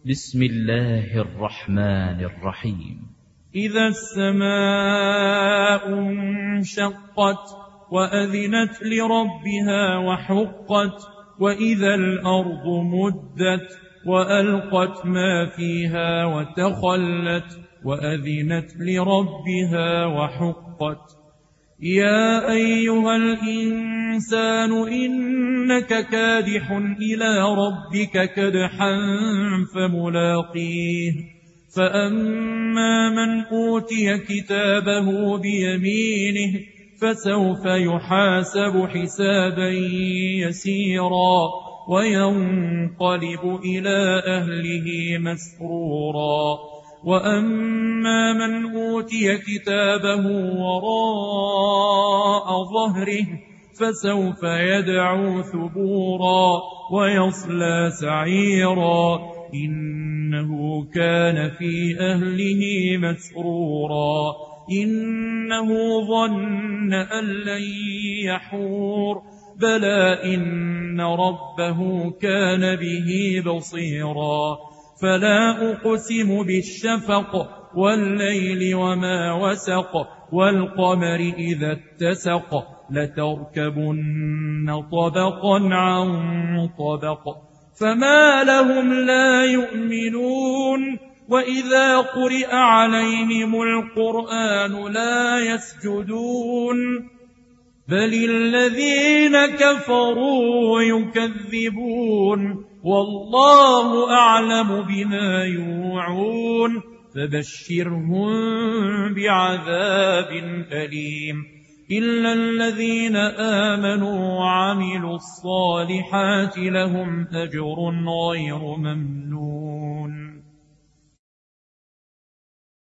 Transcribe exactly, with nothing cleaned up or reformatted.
بسم الله الرحمن الرحيم. إذا السماء انشقت وأذنت لربها وحقت وإذا الأرض مدت وألقت ما فيها وتخلت وأذنت لربها وحقت. يا أيها الإنسان إنك كادح إلى ربك كدحا فملاقيه فأما من أوتي كتابه بيمينه فسوف يحاسب حسابا يسيرا وينقلب إلى أهله مسرورا وأما من أوتي كتابه وراء ظهره فسوف يدعو ثبورا ويصلى سعيرا إنه كان في أهله مسرورا إنه ظن أن لن يحور بلى إن ربه كان به بصيرا. فلا أقسم بالشفق والليل وما وسق والقمر إذا اتسق لتركبن طبقا عن طبق فما لهم لا يؤمنون وإذا قرئ عليهم القرآن لا يسجدون بل الذين كفروا يكذبون والله أعلم بما يوعون فبشرهم بعذاب أليم إلا الذين آمنوا وعملوا الصالحات لهم أجر غير ممنون.